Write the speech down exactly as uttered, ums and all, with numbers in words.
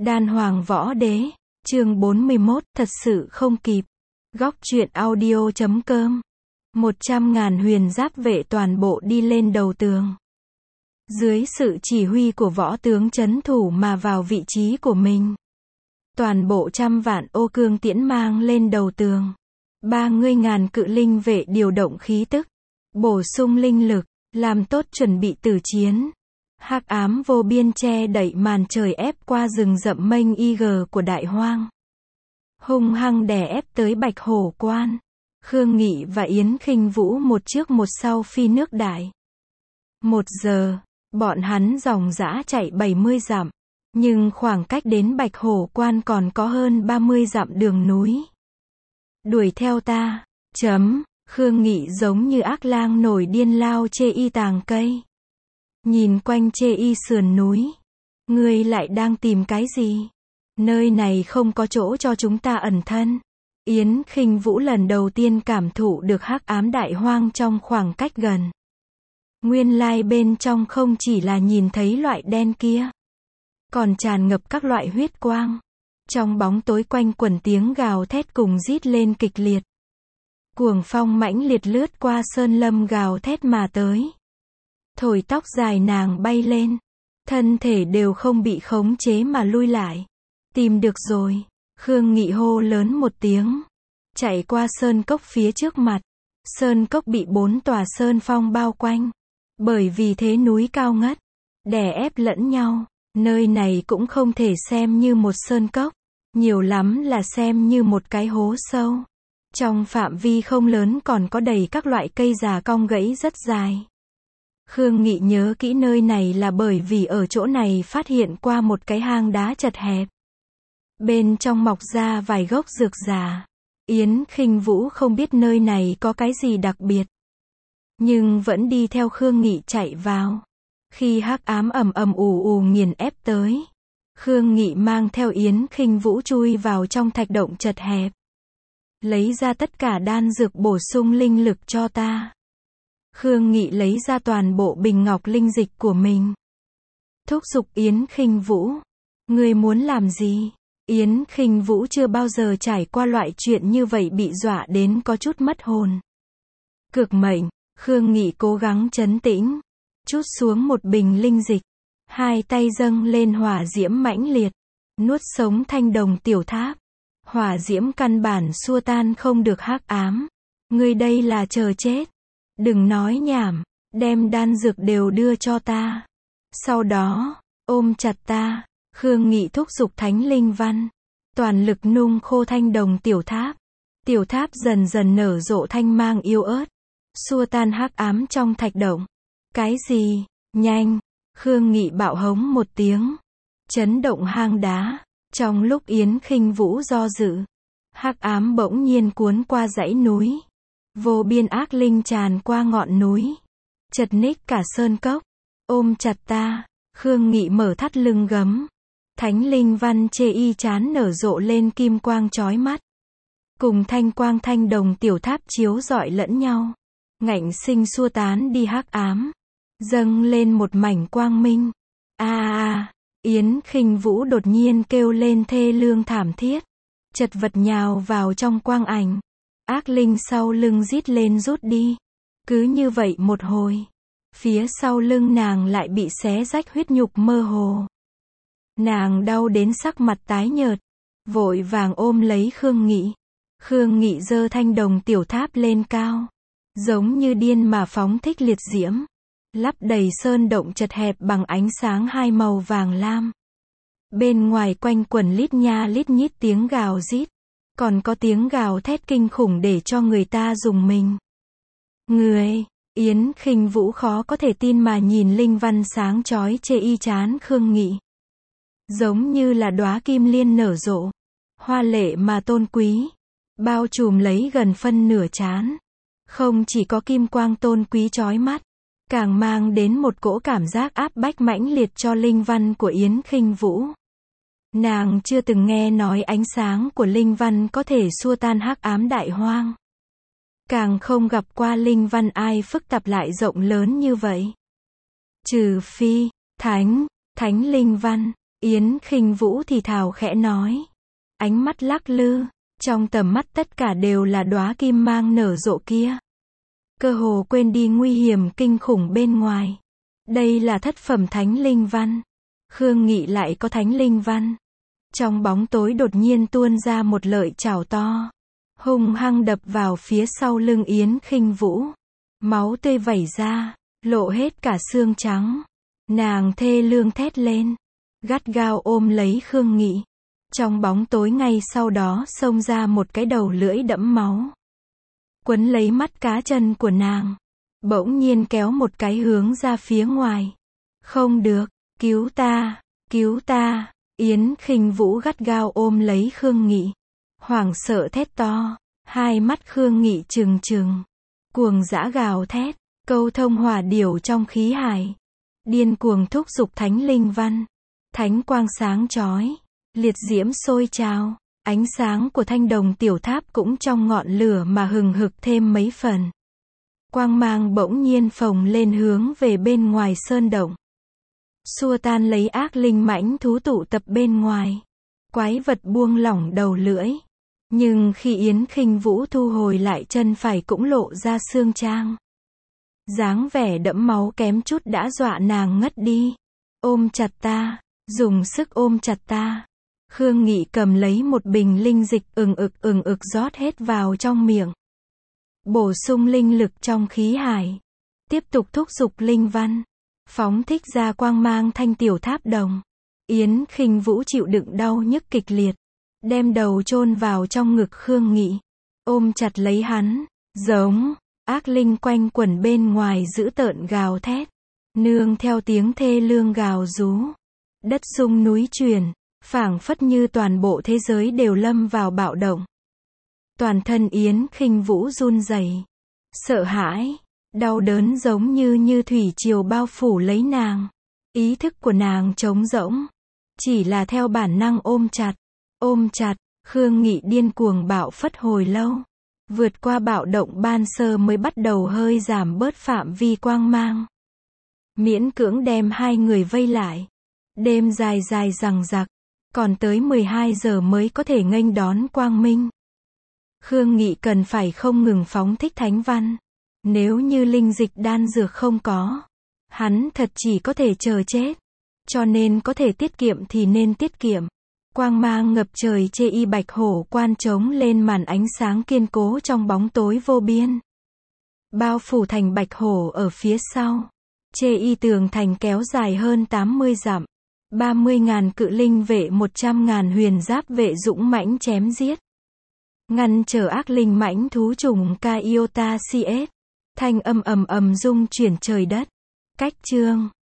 Đan Hoàng Võ Đế, chương bốn mươi mốt, thật sự không kịp. Góc truyện audio chấm com. Một trăm ngàn huyền giáp vệ toàn bộ đi lên đầu tường. Dưới sự chỉ huy của võ tướng trấn thủ mà vào vị trí của mình. Toàn bộ trăm vạn ô cương tiễn mang lên đầu tường. Ba mươi ngàn cự linh vệ điều động khí tức, bổ sung linh lực, làm tốt chuẩn bị tử chiến. Hắc ám vô biên che đậy màn trời ép qua rừng rậm mênh y gờ của đại hoang. Hung hăng đè ép tới Bạch Hổ Quan. Khương Nghị và Yến Khinh Vũ một trước một sau phi nước đại. Một giờ, bọn hắn dòng dã chạy bảy mươi dặm. Nhưng khoảng cách đến Bạch Hổ Quan còn có hơn ba mươi dặm đường núi. Đuổi theo ta, chấm, Khương Nghị giống như ác lang nổi điên lao chê y tàng cây. Nhìn quanh chê y sườn núi. Ngươi lại đang tìm cái gì? Nơi này không có chỗ cho chúng ta ẩn thân. Yến Khinh Vũ lần đầu tiên cảm thụ được hắc ám đại hoang trong khoảng cách gần. Nguyên lai bên trong không chỉ là nhìn thấy loại đen kia. Còn tràn ngập các loại huyết quang. Trong bóng tối quanh quẩn tiếng gào thét cùng rít lên kịch liệt. Cuồng phong mãnh liệt lướt qua sơn lâm gào thét mà tới. Thổi tóc dài nàng bay lên. Thân thể đều không bị khống chế mà lui lại. Tìm được rồi. Khương Nghị hô lớn một tiếng. Chạy qua sơn cốc phía trước mặt. Sơn cốc bị bốn tòa sơn phong bao quanh. Bởi vì thế núi cao ngất. Đè ép lẫn nhau. Nơi này cũng không thể xem như một sơn cốc. Nhiều lắm là xem như một cái hố sâu. Trong phạm vi không lớn còn có đầy các loại cây già cong gãy rất dài. Khương Nghị nhớ kỹ nơi này là bởi vì ở chỗ này phát hiện qua một cái hang đá chật hẹp. Bên trong mọc ra vài gốc dược già. Yến Khinh Vũ không biết nơi này có cái gì đặc biệt. Nhưng vẫn đi theo Khương Nghị chạy vào. Khi hắc ám ầm ầm ù ù nghiền ép tới. Khương Nghị mang theo Yến Khinh Vũ chui vào trong thạch động chật hẹp. Lấy ra tất cả đan dược bổ sung linh lực cho ta. Khương Nghị lấy ra toàn bộ bình ngọc linh dịch của mình. Thúc giục Yến Khinh Vũ. Ngươi muốn làm gì? Yến Khinh Vũ chưa bao giờ trải qua loại chuyện như vậy bị dọa đến có chút mất hồn. Cực mệnh, Khương Nghị cố gắng trấn tĩnh. Trút xuống một bình linh dịch. Hai tay dâng lên hỏa diễm mãnh liệt. Nuốt sống thanh đồng tiểu tháp. Hỏa diễm căn bản xua tan không được hắc ám. Ngươi đây là chờ chết. Đừng nói nhảm, đem đan dược đều đưa cho ta. Sau đó, ôm chặt ta. Khương Nghị thúc giục thánh linh văn. Toàn lực nung khô thanh đồng tiểu tháp. Tiểu tháp dần dần nở rộ thanh mang yếu ớt. Xua tan hắc ám trong thạch động. Cái gì? Nhanh! Khương Nghị bạo hống một tiếng. Chấn động hang đá. Trong lúc Yến Khinh Vũ do dự. Hắc ám bỗng nhiên cuốn qua dãy núi. Vô biên ác linh tràn qua ngọn núi. Chật ních cả sơn cốc. Ôm chặt ta. Khương Nghị mở thắt lưng gấm. Thánh linh văn chê y chán nở rộ lên kim quang chói mắt. Cùng thanh quang thanh đồng tiểu tháp chiếu rọi lẫn nhau. Ngạnh sinh xua tán đi hắc ám. Dâng lên một mảnh quang minh. A a, Yến Khinh Vũ đột nhiên kêu lên thê lương thảm thiết. Chật vật nhào vào trong quang ảnh. Ác linh sau lưng rít lên rút đi. Cứ như vậy một hồi. Phía sau lưng nàng lại bị xé rách huyết nhục mơ hồ. Nàng đau đến sắc mặt tái nhợt. Vội vàng ôm lấy Khương Nghị. Khương Nghị giơ thanh đồng tiểu tháp lên cao. Giống như điên mà phóng thích liệt diễm. Lắp đầy sơn động chật hẹp bằng ánh sáng hai màu vàng lam. Bên ngoài quanh quẩn lít nha lít nhít tiếng gào rít. Còn có tiếng gào thét kinh khủng để cho người ta rùng mình. Người, Yến Khinh Vũ khó có thể tin mà nhìn linh văn sáng chói chê y chán Khương Nghị. Giống như là đóa kim liên nở rộ. Hoa lệ mà tôn quý. Bao trùm lấy gần phân nửa trán. Không chỉ có kim quang tôn quý chói mắt. Càng mang đến một cỗ cảm giác áp bách mãnh liệt cho linh văn của Yến Khinh Vũ. Nàng chưa từng nghe nói ánh sáng của linh văn có thể xua tan hắc ám đại hoang. Càng không gặp qua linh văn ai phức tạp lại rộng lớn như vậy. Trừ phi, thánh, thánh linh văn. Yến Khinh Vũ thì thào khẽ nói. Ánh mắt lắc lư, trong tầm mắt tất cả đều là đóa kim mang nở rộ kia. Cơ hồ quên đi nguy hiểm kinh khủng bên ngoài. Đây là thất phẩm thánh linh văn. Khương Nghị lại có thánh linh văn. Trong bóng tối đột nhiên tuôn ra một lợi chảo to, hung hăng đập vào phía sau lưng Yến Khinh Vũ. Máu tươi vẩy ra, lộ hết cả xương trắng. Nàng thê lương thét lên, gắt gao ôm lấy Khương Nghị. Trong bóng tối ngay sau đó xông ra một cái đầu lưỡi đẫm máu, quấn lấy mắt cá chân của nàng, bỗng nhiên kéo một cái hướng ra phía ngoài. Không được, cứu ta, cứu ta. Yến Khinh Vũ gắt gao ôm lấy Khương Nghị, hoảng sợ thét to, hai mắt Khương Nghị trừng trừng, cuồng dã gào thét, câu thông hỏa điểu trong khí hải, điên cuồng thúc giục thánh linh văn, thánh quang sáng chói, liệt diễm sôi trào, ánh sáng của thanh đồng tiểu tháp cũng trong ngọn lửa mà hừng hực thêm mấy phần. Quang mang bỗng nhiên phồng lên hướng về bên ngoài sơn động, xua tan lấy ác linh mãnh thú tụ tập bên ngoài. Quái vật buông lỏng đầu lưỡi, nhưng khi Yến Khinh Vũ thu hồi lại chân phải cũng lộ ra xương trang. Dáng vẻ đẫm máu kém chút đã dọa nàng ngất đi. Ôm chặt ta, dùng sức ôm chặt ta. Khương Nghị cầm lấy một bình linh dịch ừng ực ừng ực rót hết vào trong miệng, bổ sung linh lực trong khí hải, tiếp tục thúc giục linh văn, phóng thích ra quang mang thanh tiểu tháp đồng. Yến Khinh Vũ chịu đựng đau nhức kịch liệt, đem đầu chôn vào trong ngực Khương Nghị, ôm chặt lấy hắn, giống, ác linh quanh quẩn bên ngoài dữ tợn gào thét, nương theo tiếng thê lương gào rú, đất rung núi chuyển, phảng phất như toàn bộ thế giới đều lâm vào bạo động. Toàn thân Yến Khinh Vũ run rẩy, sợ hãi, đau đớn giống như như thủy triều bao phủ lấy nàng. Ý thức của nàng trống rỗng, chỉ là theo bản năng ôm chặt, ôm chặt. Khương Nghị điên cuồng bạo phất hồi lâu, vượt qua bạo động ban sơ mới bắt đầu hơi giảm bớt phạm vi quang mang, miễn cưỡng đem hai người vây lại. Đêm dài dài dằng dặc, còn tới mười hai giờ mới có thể nghênh đón quang minh. Khương Nghị cần phải không ngừng phóng thích thánh văn. Nếu như linh dịch đan dược không có, hắn thật chỉ có thể chờ chết. Cho nên có thể tiết kiệm thì nên tiết kiệm. Quang mang ngập trời chê y bạch hổ quan trống lên màn ánh sáng kiên cố trong bóng tối vô biên. Bao phủ thành bạch hổ ở phía sau. Chê y tường thành kéo dài hơn tám mươi dặm. ba mươi ngàn cự linh vệ, một trăm ngàn huyền giáp vệ dũng mãnh chém giết, ngăn trở ác linh mãnh thú trùng Kaiota xê ét. Thanh âm ầm ầm rung chuyển trời đất. Cách chương